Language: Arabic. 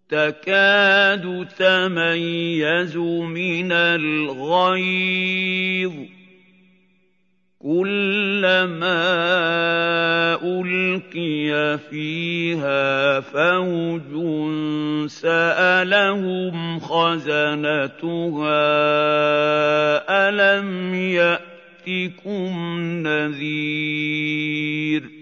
تَكَادُ تَمَيَّزُ مِنَ الْغَيْظِ ۖ كُلَّمَا أُلْقِيَ فِيهَا فَوْجٌ سَأَلَهُمْ خَزَنَتُهَا أَلَمْ يَأْتِكُمْ نَذِيرٌ